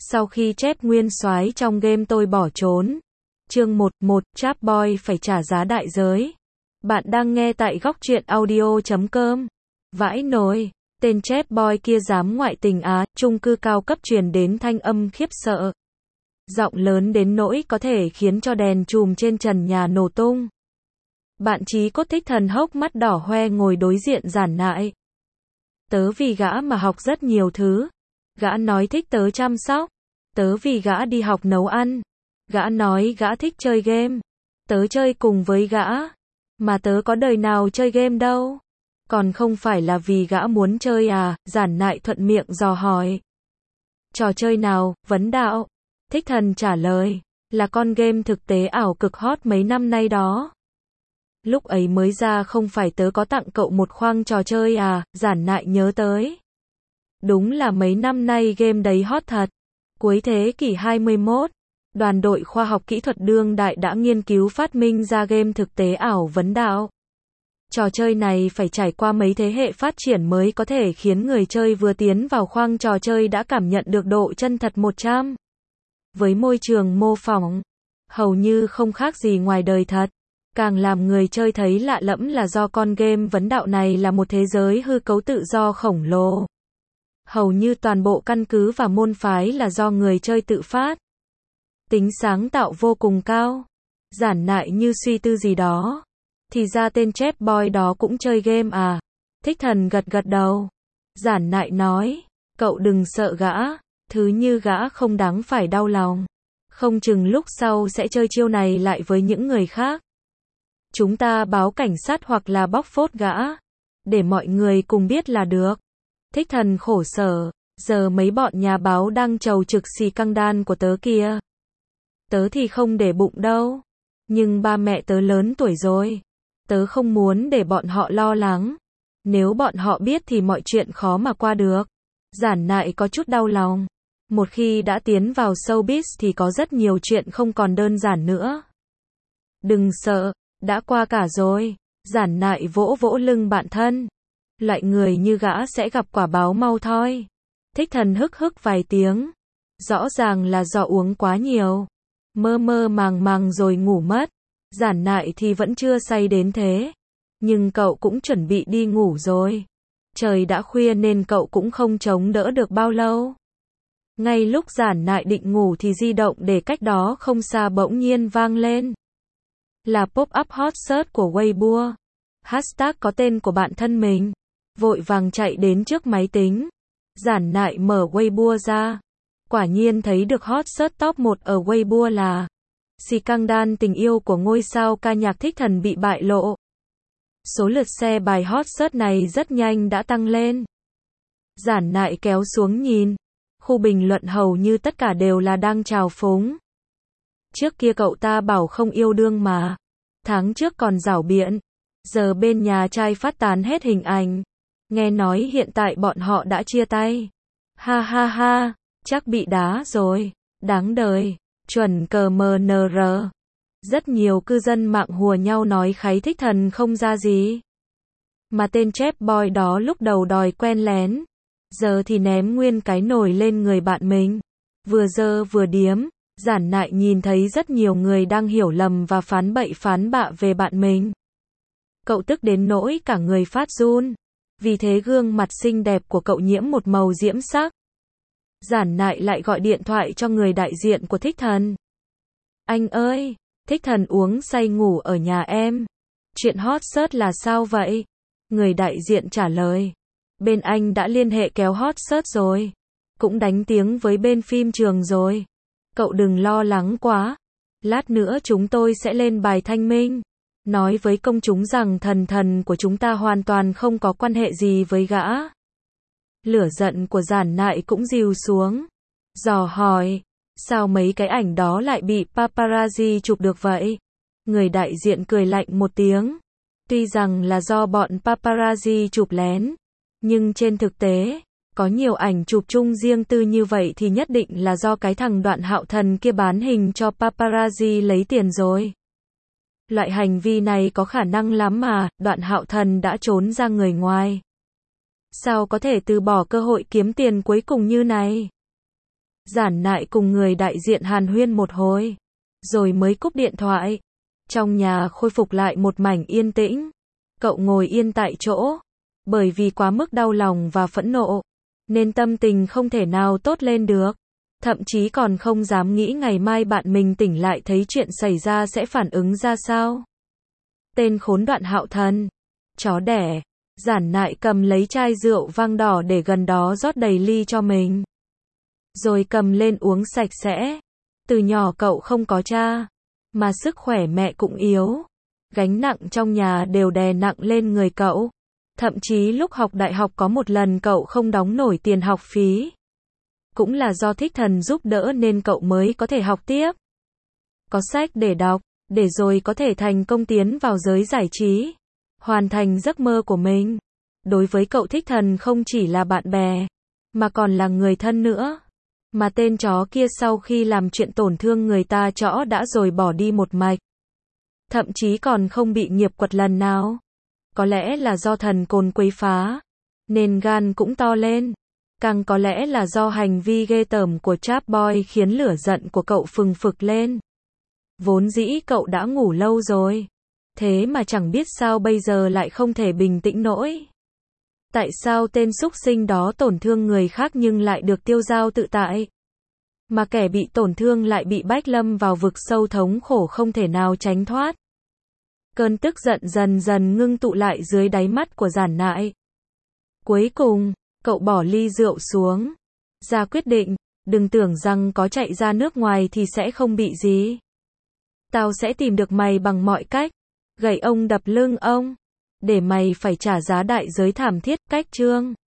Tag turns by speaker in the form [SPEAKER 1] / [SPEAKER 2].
[SPEAKER 1] Sau khi chép nguyên soái trong game tôi bỏ trốn. Chương 11, Trap Boy phải trả giá đại giới. Bạn đang nghe tại góc truyện audio.com. Vãi nồi, tên Trap Boy kia dám ngoại tình á, chung cư cao cấp truyền đến thanh âm khiếp sợ. Giọng lớn đến nỗi có thể khiến cho đèn chùm trên trần nhà nổ tung. Bạn Chí Cốt Thích Thần hốc mắt đỏ hoe ngồi đối diện Giản Nại. Tớ vì gã mà học rất nhiều thứ. Gã nói thích tớ chăm sóc. Tớ vì gã đi học nấu ăn. Gã nói gã thích chơi game. Tớ chơi cùng với gã. Mà tớ có đời nào chơi game đâu. Còn không phải là vì gã muốn chơi à, Giản Nại thuận miệng dò hỏi. Trò chơi nào, vấn đạo. Thích Thần trả lời, là con game thực tế ảo cực hot mấy năm nay đó. Lúc ấy mới ra không phải tớ có tặng cậu một khoang trò chơi à, Giản Nại nhớ tới. Đúng là mấy năm nay game đấy hot thật. Cuối thế kỷ 21, đoàn đội khoa học kỹ thuật đương đại đã nghiên cứu phát minh ra game thực tế ảo vấn đạo. Trò chơi này phải trải qua mấy thế hệ phát triển mới có thể khiến người chơi vừa tiến vào khoang trò chơi đã cảm nhận được độ chân thật 100. Với môi trường mô phỏng, hầu như không khác gì ngoài đời thật. Càng làm người chơi thấy lạ lẫm là do con game vấn đạo này là một thế giới hư cấu tự do khổng lồ. Hầu như toàn bộ căn cứ và môn phái là do người chơi tự phát. Tính sáng tạo vô cùng cao. Giản Nại như suy tư gì đó. Thì ra tên Trap Boy đó cũng chơi game à? Thích Thần gật gật đầu. Giản Nại nói, cậu đừng sợ gã, thứ như gã không đáng phải đau lòng. Không chừng lúc sau sẽ chơi chiêu này lại với những người khác. Chúng ta báo cảnh sát hoặc là bóc phốt gã. Để mọi người cùng biết là được. Thích Thần khổ sở, giờ mấy bọn nhà báo đang trầu trực xì căng đan của tớ kìa. Tớ thì không để bụng đâu. Nhưng ba mẹ tớ lớn tuổi rồi. Tớ không muốn để bọn họ lo lắng. Nếu bọn họ biết thì mọi chuyện khó mà qua được. Giản Nại có chút đau lòng. Một khi đã tiến vào showbiz thì có rất nhiều chuyện không còn đơn giản nữa. Đừng sợ, đã qua cả rồi. Giản Nại vỗ vỗ lưng bạn thân. Loại người như gã sẽ gặp quả báo mau thôi. Thích Thần hức hức vài tiếng. Rõ ràng là do uống quá nhiều. Mơ mơ màng màng rồi ngủ mất. Giản Nại thì vẫn chưa say đến thế. Nhưng cậu cũng chuẩn bị đi ngủ rồi. Trời đã khuya nên cậu cũng không chống đỡ được bao lâu. Ngay lúc Giản Nại định ngủ thì di động để cách đó không xa bỗng nhiên vang lên. Là pop-up hot search của Weibo. Hashtag có tên của bạn thân mình. Vội vàng chạy đến trước máy tính. Giản Nại mở Weibo ra. Quả nhiên thấy được hot search top 1 ở Weibo là xì căng đan tình yêu của ngôi sao ca nhạc Thích Thần bị bại lộ. Số lượt share bài hot search này rất nhanh đã tăng lên. Giản Nại kéo xuống nhìn. Khu bình luận hầu như tất cả đều là đang trào phúng. Trước kia cậu ta bảo không yêu đương mà. Tháng trước còn giảo biện. Giờ bên nhà trai phát tán hết hình ảnh. Nghe nói hiện tại bọn họ đã chia tay. Ha ha ha, chắc bị đá rồi. Đáng đời. Chuẩn CMNR. Rất nhiều cư dân mạng hùa nhau nói kháy Thích Thần không ra gì. Mà tên Trap Boy đó lúc đầu đòi quen lén. Giờ thì ném nguyên cái nồi lên người bạn mình. Vừa dơ vừa điếm. Giản Nại nhìn thấy rất nhiều người đang hiểu lầm và phán bậy phán bạ về bạn mình. Cậu tức đến nỗi cả người phát run. Vì thế gương mặt xinh đẹp của cậu nhiễm một màu diễm sắc. Giản Nại lại gọi điện thoại cho người đại diện của Thích Thần. Anh ơi, Thích Thần uống say ngủ ở nhà em. Chuyện hot search là sao vậy? Người đại diện trả lời. Bên anh đã liên hệ kéo hot search rồi. Cũng đánh tiếng với bên phim trường rồi. Cậu đừng lo lắng quá. Lát nữa chúng tôi sẽ lên bài thanh minh. Nói với công chúng rằng thần của chúng ta hoàn toàn không có quan hệ gì với gã. Lửa giận của Giản Nại cũng dịu xuống. Dò hỏi, sao mấy cái ảnh đó lại bị paparazzi chụp được vậy? Người đại diện cười lạnh một tiếng. Tuy rằng là do bọn paparazzi chụp lén, nhưng trên thực tế, có nhiều ảnh chụp chung riêng tư như vậy thì nhất định là do cái thằng Đoạn Hạo Thần kia bán hình cho paparazzi lấy tiền rồi. Loại hành vi này có khả năng lắm mà, Đoạn Hạo Thần đã trốn ra người ngoài. Sao có thể từ bỏ cơ hội kiếm tiền cuối cùng như này? Giản Nại cùng người đại diện hàn huyên một hồi, rồi mới cúp điện thoại. Trong nhà khôi phục lại một mảnh yên tĩnh. Cậu ngồi yên tại chỗ, bởi vì quá mức đau lòng và phẫn nộ, nên tâm tình không thể nào tốt lên được. Thậm chí còn không dám nghĩ ngày mai bạn mình tỉnh lại thấy chuyện xảy ra sẽ phản ứng ra sao. Tên khốn Đoạn Hạo Thần, chó đẻ. Giản Nại cầm lấy chai rượu vang đỏ để gần đó rót đầy ly cho mình, rồi cầm lên uống sạch sẽ. Từ nhỏ cậu không có cha, mà sức khỏe mẹ cũng yếu. Gánh nặng trong nhà đều đè nặng lên người cậu. Thậm chí lúc học đại học có một lần cậu không đóng nổi tiền học phí. Cũng là do Thích Thần giúp đỡ nên cậu mới có thể học tiếp. Có sách để đọc, để rồi có thể thành công tiến vào giới giải trí, hoàn thành giấc mơ của mình. Đối với cậu Thích Thần không chỉ là bạn bè, mà còn là người thân nữa. Mà tên chó kia sau khi làm chuyện tổn thương người ta chõ đã rồi bỏ đi một mạch. Thậm chí còn không bị nghiệp quật lần nào. Có lẽ là do thần côn quấy phá, nên gan cũng to lên. Càng có lẽ là do hành vi ghê tởm của Chap Boy khiến lửa giận của cậu phừng phực lên. Vốn dĩ cậu đã ngủ lâu rồi, thế mà chẳng biết sao bây giờ lại không thể bình tĩnh nổi. Tại sao tên súc sinh đó tổn thương người khác nhưng lại được tiêu dao tự tại? Mà kẻ bị tổn thương lại bị bách lâm vào vực sâu thống khổ không thể nào tránh thoát. Cơn tức giận dần dần ngưng tụ lại dưới đáy mắt của Giản Nại. Cuối cùng, cậu bỏ ly rượu xuống, ra quyết định, đừng tưởng rằng có chạy ra nước ngoài thì sẽ không bị gì. Tao sẽ tìm được mày bằng mọi cách, gậy ông đập lưng ông, để mày phải trả giá đại giới thảm thiết. Cách chương